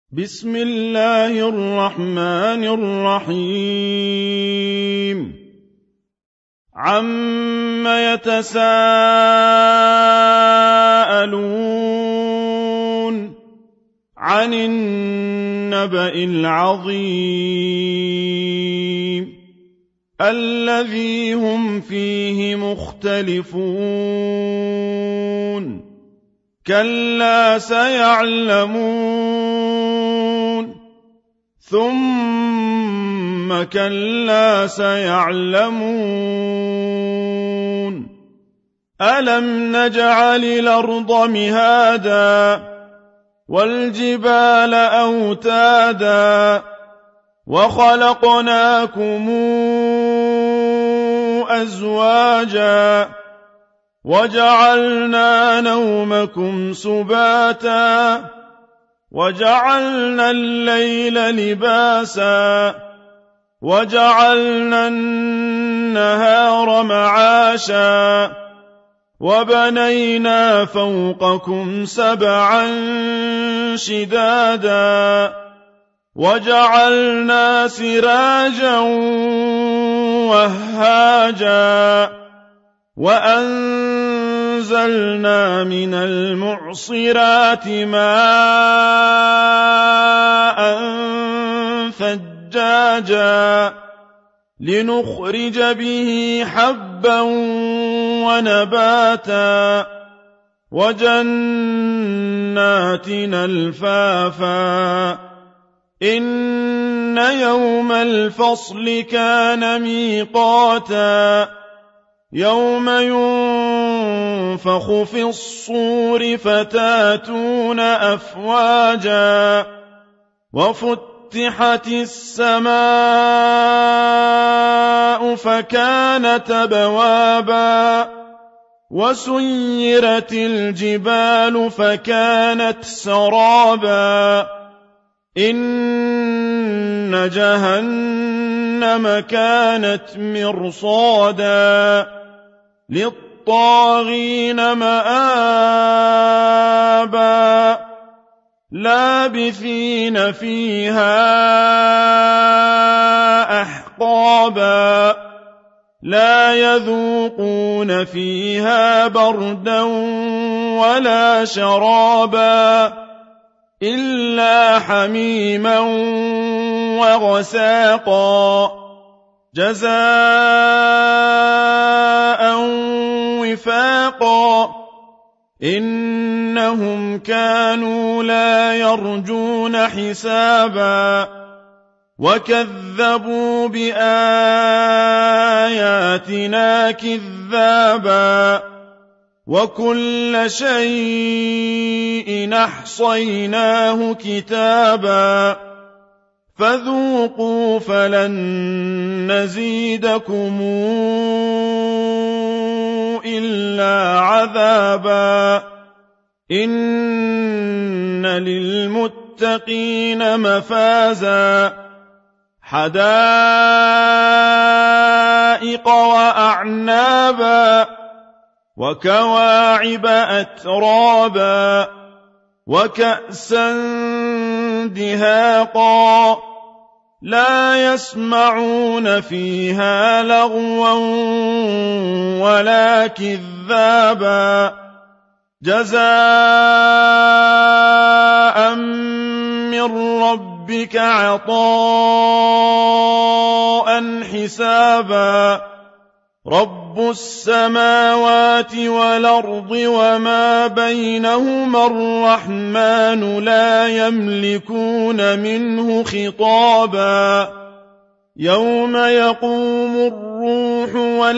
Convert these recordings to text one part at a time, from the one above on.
بسم الله الرحمن الرحيم عم يتساءلون عن النبأ العظيم الذي هم فيه مختلفون كلا سيعلمون ثم كلا سيعلمون ألم نجعل الأرض مهادا والجبال أوتادا وخلقناكم أزواجا وجعلنا نومكم سباتا وجعلنا الليل لباسا وجعلنا النهار معاشا وبنينا فوقكم سبعا شدادا وجعلنا سراجا وهاجا وأنزلنا من المعصرات ماء ثجاجا لنخرج به حبا ونباتا وجنات ألفافا إن يوم الفصل كان ميقاتا يوم ينفخ في الصور فتاتون أفواجا وفتحت السماء فكانت أبوابا وسيرت الجبال فكانت سرابا إن جهنم كانت مرصادا للطاغين مآبا لابثين فيها أحقابا لا يذوقون فيها بردا ولا شرابا إلا حميما وغساقا جزاء وفاقا إنهم كانوا لا يرجون حسابا وكذبوا بآياتنا كذابا وكل شيء أحصيناه كتابا فذوقوا فلن نزيدكم إلا عذابا إن للمتقين مفازا حدائق وأعنابا وكواعب أترابا وكأسا دهاقا لا يسمعون فيها لغوا ولا كذابا جزاء من ربك عطاء حسابا رب السماوات والأرض وما بينهما الرحمن لا يملكون منه خطابا يوم يقوم الروح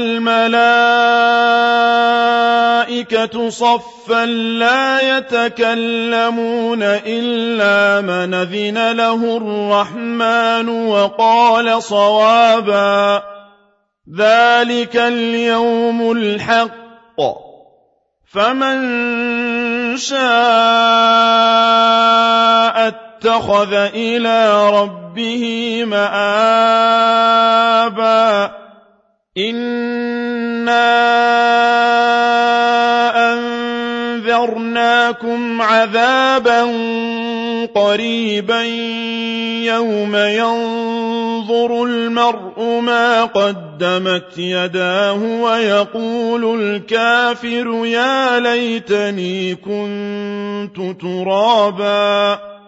والملائكة صفا لا يتكلمون إلا من أذن له الرحمن وقال صوابا ذلك اليوم الحق فمن شاء اتخذ إلى ربه مآبا إنا أنذرناكم لكم عذابا قريبا يوم ينظر المرء ما قدمت يداه ويقول الكافر يا ليتني كنت ترابا